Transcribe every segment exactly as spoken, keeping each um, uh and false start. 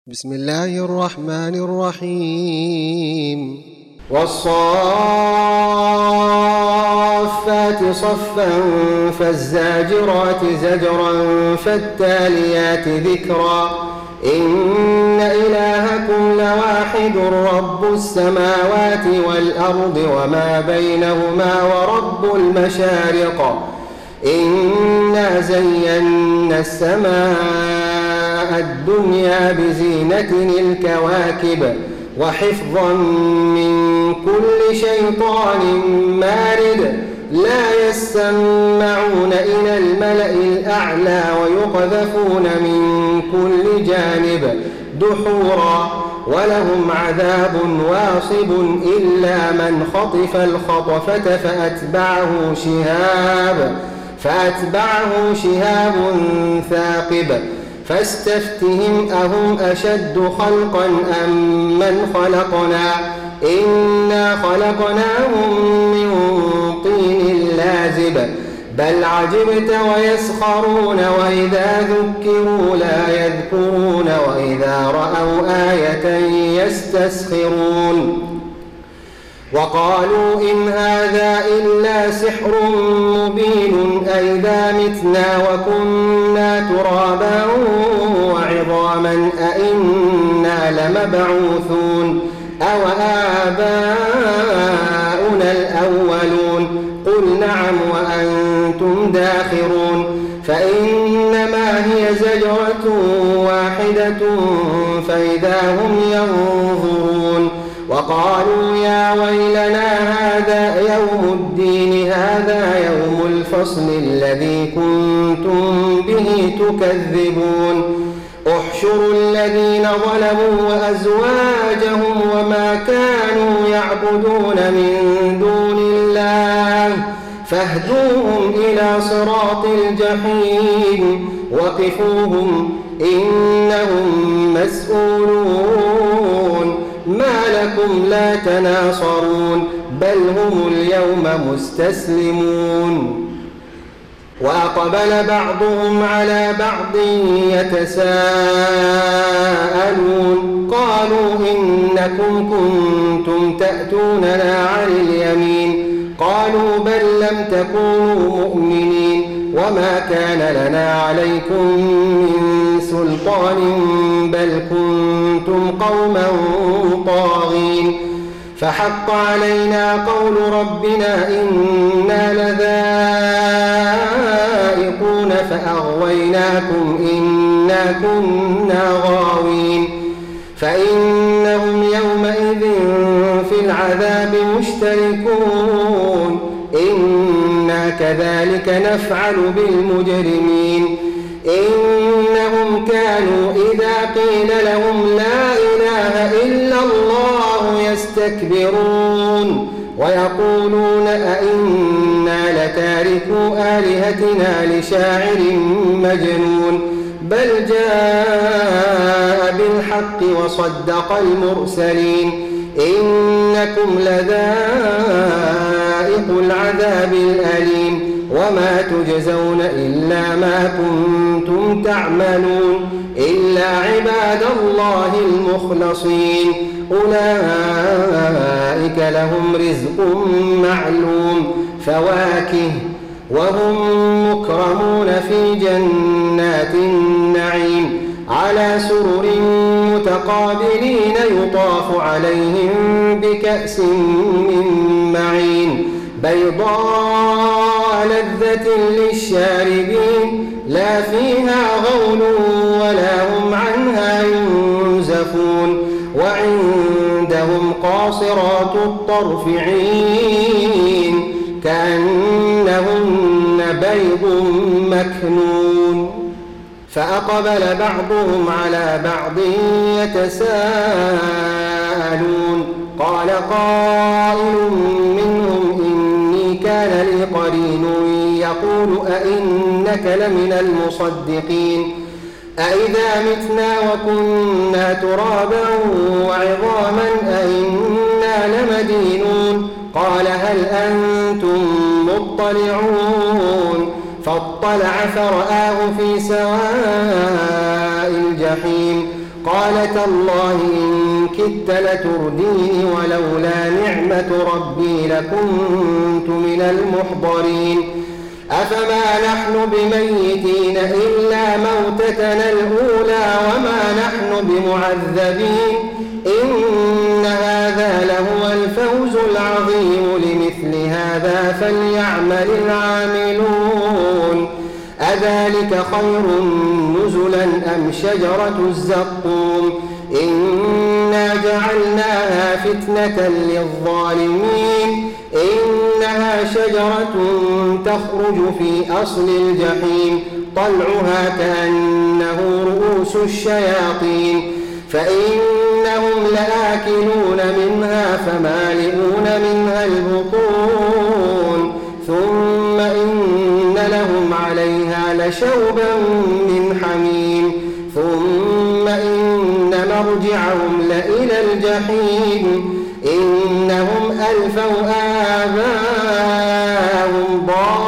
بسم الله الرحمن الرحيم والصافات صفا فالزاجرات زجرا فالتاليات ذكرا إن إلهكم لواحد رب السماوات والأرض وما بينهما ورب المشارق إنا زينا السماء الدنيا بزينة الكواكب وحفظا من كل شيطان مارد لا يسمعون إلى الملأ الأعلى ويقذفون من كل جانب دحورا ولهم عذاب واصب إلا من خطف الخطفة فأتبعه شهاب فأتبعه شهاب ثاقب فاستفتهم أهم أشد خلقا أم من خلقنا إنا خلقناهم من طين لازب بل عجبت ويسخرون وإذا ذكروا لا يذكرون وإذا رأوا آية يستسخرون وقالوا إن هذا إلا سحر مبين أئذا متنا وكنا ترابا وعظاما أئنا لمبعوثون أو آباؤنا الأولون قل نعم وأنتم داخرون فإنما هي زجرة واحدة فإذا هم ينظرون وقالوا يا ويلنا هذا يوم الدين هذا يوم الفصل الذي كنتم به تكذبون احشروا الذين ظلموا وأزواجهم وما كانوا يعبدون من دون الله فاهدوهم إلى صراط الجحيم وقفوهم إنهم مسؤولون ما لكم لا تناصرون بل هم اليوم مستسلمون وأقبل بعضهم على بعض يتساءلون قالوا إنكم كنتم تأتوننا عن اليمين قالوا بل لم تكونوا مؤمنين وما كان لنا عليكم من سلطان بل كنتم قوما طاغين فحق علينا قول ربنا إنا لذائقون فأغويناكم إنا كنا غاوين فإنهم يومئذ في العذاب مشتركون إنا كذلك نفعل بالمجرمين إنهم كانوا إذا قيل لهم لا إله إلا الله يستكبرون ويقولون أئنا لتاركو آلهتنا لشاعر مجنون بل جاء بالحق وصدق المرسلين إنكم لذائق العذاب الأليم وما تجزون إلا ما كنتم تعملون إلا عباد الله المخلصين أولئك لهم رزق معلوم فواكه وهم مكرمون في جنات النعيم على سرر متقابلين يطاف عليهم بكأس من معين بيضاء لذة للشاربين لا فيها غول ولا هم عنها ينزفون وعندهم قاصرات الطرف عين كأنهن بيض مكنون فأقبل بعضهم على بعض يتساءلون قال قائل منهم إني كان لي قرين يقول أئنك لمن المصدقين أئذا متنا وكنا ترابا وعظاما أئنا لمدينون قال هل أنتم مطلعون فاطلع فرآه في سواء الجحيم قال تالله إن كدت لترديني ولولا نعمة ربي لكنت من المحضرين أفما نحن بميتين إلا موتتنا الأولى وما نحن بمعذبين إن هذا لهو الفوز العظيم لمثل هذا فليعمل العاملون أذلك خير نزلا أم شجرة الزقوم إنا جعلناها فتنة للظالمين إنها شجرة تخرج في أصل الجحيم طلعها كأنه رؤوس الشياطين فإنهم لآكلون منها فمالئون منها البطون ثم إن لهم عليها لشوبا من حميم ثم إن مرجعهم لإلى الجحيم إنهم ألفوا آباءهم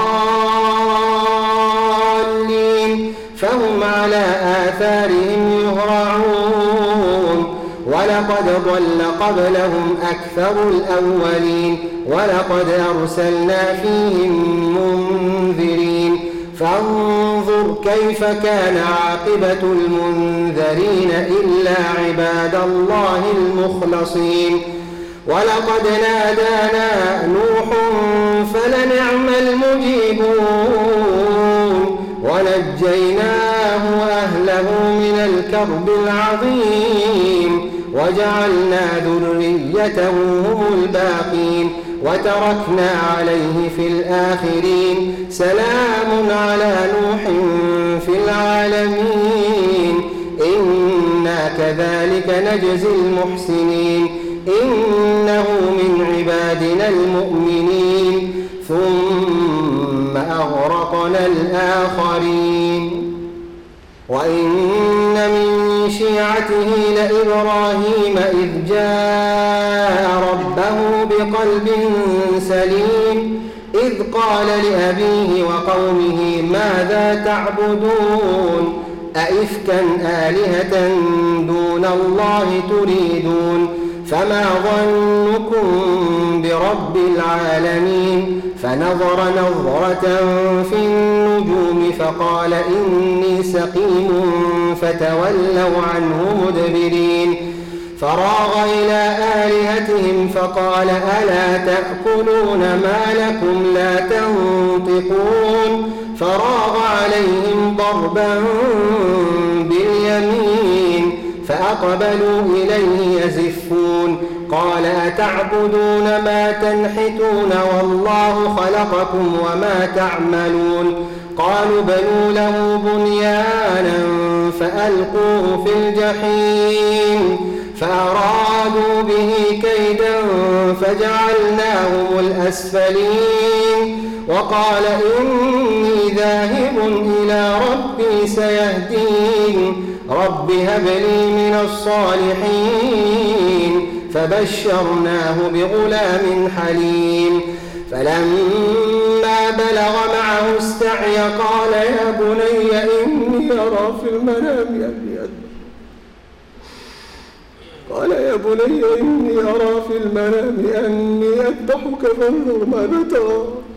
ضالين فهم على آثارهم يهرعون ولقد ضل قبلهم أكثر الأولين ولقد أرسلنا فيهم منذرين فانظر كيف كان عاقبة المنذرين إلا عباد الله المخلصين ولقد نادانا نوح فلنعم المجيبون ونجيناه وأهله من الكرب العظيم وجعلنا ذريته هم الباقين وتركنا عليه في الآخرين سلام على نوح في العالمين إنا كذلك نجزي المحسنين إنه من عبادنا المؤمنين ثم أغرقنا الآخرين وإن من شيعته لإبراهيم إذ جاء ربه بقلب سليم إذ قال لأبيه وقومه ماذا تعبدون أئفكا آلهة دون الله تريدون فما ظنكم برب العالمين فنظر نظرة في النجوم فقال إني سقيم فتولوا عنه مدبرين فراغ إلى آلهتهم فقال ألا تأكلون ما لكم لا تنطقون فراغ عليهم ضربا باليمين فأقبلوا إليه يزفون قال أتعبدون ما تنحتون والله خلقكم وما تعملون قالوا بنوا له بنيانا فألقوه في الجحيم فأرادوا به كيدا فجعلناهم الأسفلين وقال إني ذاهب إلى ربي سيهدين رب هب لي من الصالحين فبشرناه بغلام حليم فلما بلغ معه السعي قال يا بني إني أرى في المنام أني قال يا بني إني أرى في المنام أني أذبحك فانظر ماذا ترى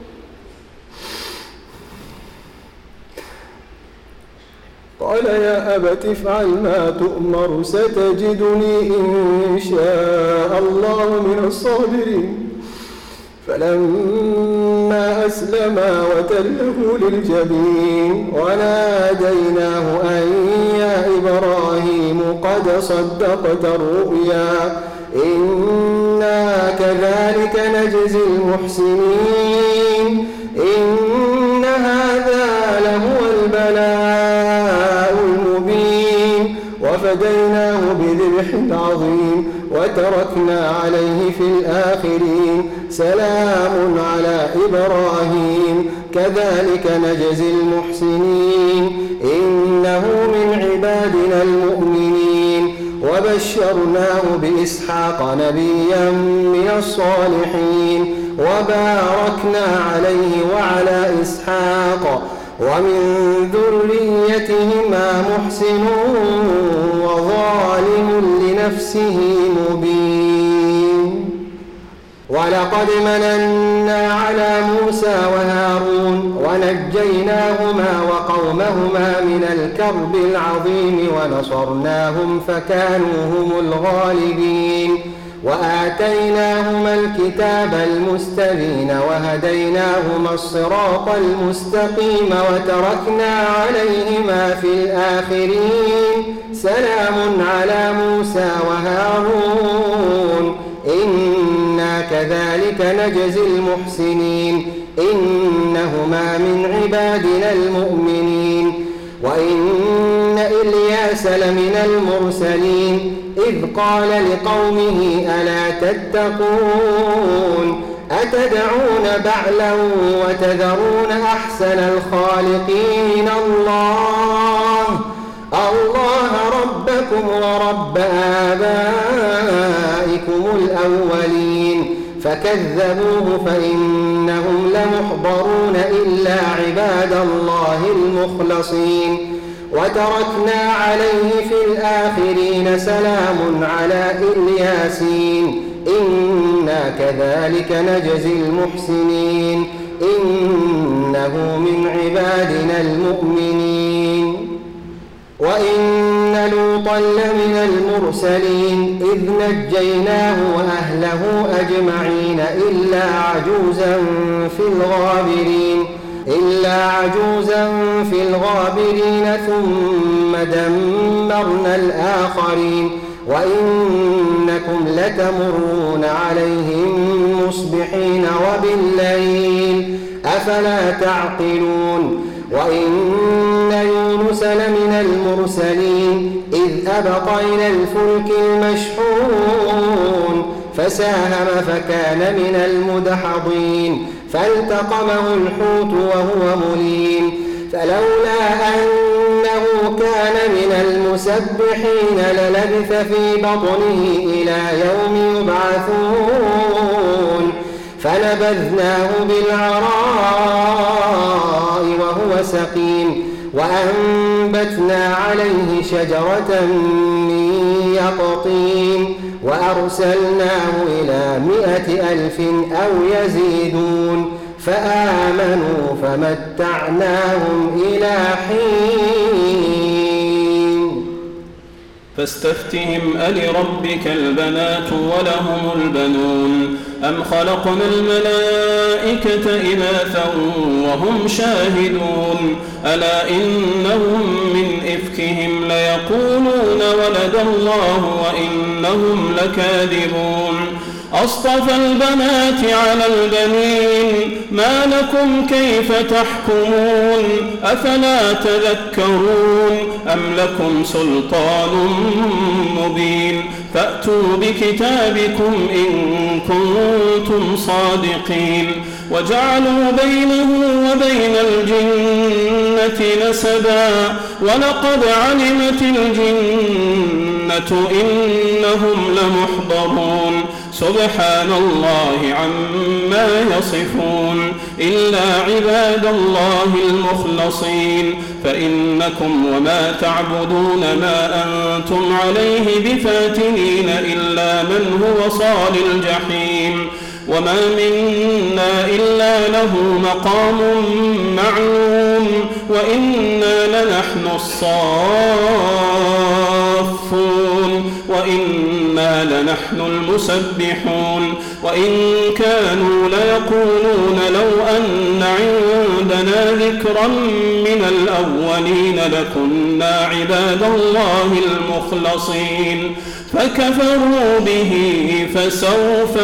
قال يا أبت افعل ما تؤمر ستجدني إن شاء الله من الصابرين فلما أسلما وتله للجبين وناديناه أن يا إبراهيم قد صدقت الرؤيا إنا كذلك نجزي المحسنين إن هذا لهو البلاء المبين وفديناه بذبح عظيم وتركنا عليه في الآخرين سلام على إبراهيم كذلك نجزي المحسنين إنه من عبادنا المؤمنين وبشرناه بإسحاق نبيا من الصالحين وباركنا عليه وعلى إسحاق ومن ذريتهما محسن وظالم لنفسه مبين. ولقد مننا على موسى وهارون ونجيناهما وقومهما من الكرب العظيم ونصرناهم فكانوا هم الغالبين. وآتيناهما الكتاب المستبين وهديناهما الصراط المستقيم وتركنا عليهما في الآخرين. سلام على موسى وهارون إنا كذلك نجزي المحسنين إنهما من عبادنا المؤمنين. وإن إلياس لمن المرسلين إذ قال لقومه ألا تتقون أتدعون بعلا وتذرون أحسن الخالقين الله الله ربكم ورب آبائكم الأولين. فكذبوه فإنهم لمحضرون إلا عباد الله المخلصين. وتركنا عليه في الآخرين سلام على الياسين إنا كذلك نجزي المحسنين إنه من عبادنا المؤمنين. وإن لوطا لمن المرسلين إذ نجيناه وأهله أجمعين إلا عجوزا في الغابرين إلا عجوزا في الغابرين ثم دمرنا الآخرين. وإنكم لتمرون عليهم مصبحين وبالليل أفلا تعقلون. وإن يونس لمن المرسلين إذ أبق إلى الفلك المشحون فساهم فكان من المدحضين فالتقمه الحوت وهو مليم فلولا أنه كان من المسبحين للبث في بطنه إلى يوم يبعثون فنبذناه بالعراء وهو سقيم وأنبتنا عليه شجرة من يقطين وأرسلناه إلى مائة ألف أو يزيدون فآمنوا فمتعناهم إلى حين. فاستفتهم ألربك البنات ولهم البنون أم خلقنا الملائكة إناثا وهم شاهدون ألا إنهم من إفكهم ليقولون ولد الله وإنهم لكاذبون أصطفى البنات على البنين ما لكم كيف تحكمون أفلا تذكرون أم لكم سلطان مبين فأتوا بكتابكم إن كنتم صادقين وجعلوا بينه وبين الجنة نسبا ولقد علمت الجنة إنهم لمحضرون سبحان الله عما يصفون إلا عباد الله المخلصين فإنكم وما تعبدون ما أنتم عليه بفاتنين إلا من هو صال الجحيم وما منا إلا له مقام معلوم وإنا لنحن الصافون وإنا لنحن المسبحون وإن كانوا ليقولون لو أن عندنا ذكرا من الأولين لكنا عباد الله المخلصين فكفروا به فسوف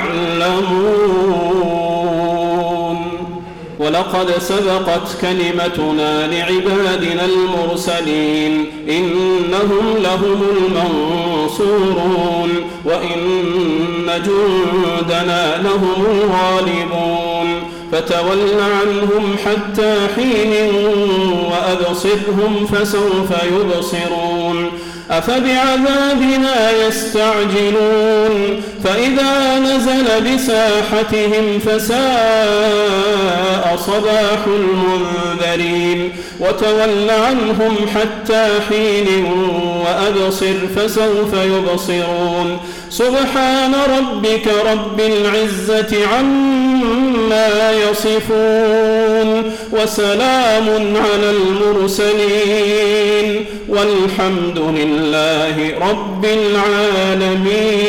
يعلمون ولقد سبقت كلمتنا لعبادنا المرسلين إنهم لهم المنصورون وإن جندنا لهم الغالبون فتول عنهم حتى حين وأبصرهم فسوف يبصرون أفبعذابنا يستعجلون فإذا نزل بساحتهم فساء صباح المنذرين وتول عنهم حتى حين وأبصر فسوف يبصرون سبحان ربك رب العزة عما يصفون وسلام على المرسلين والحمد لله رب العالمين.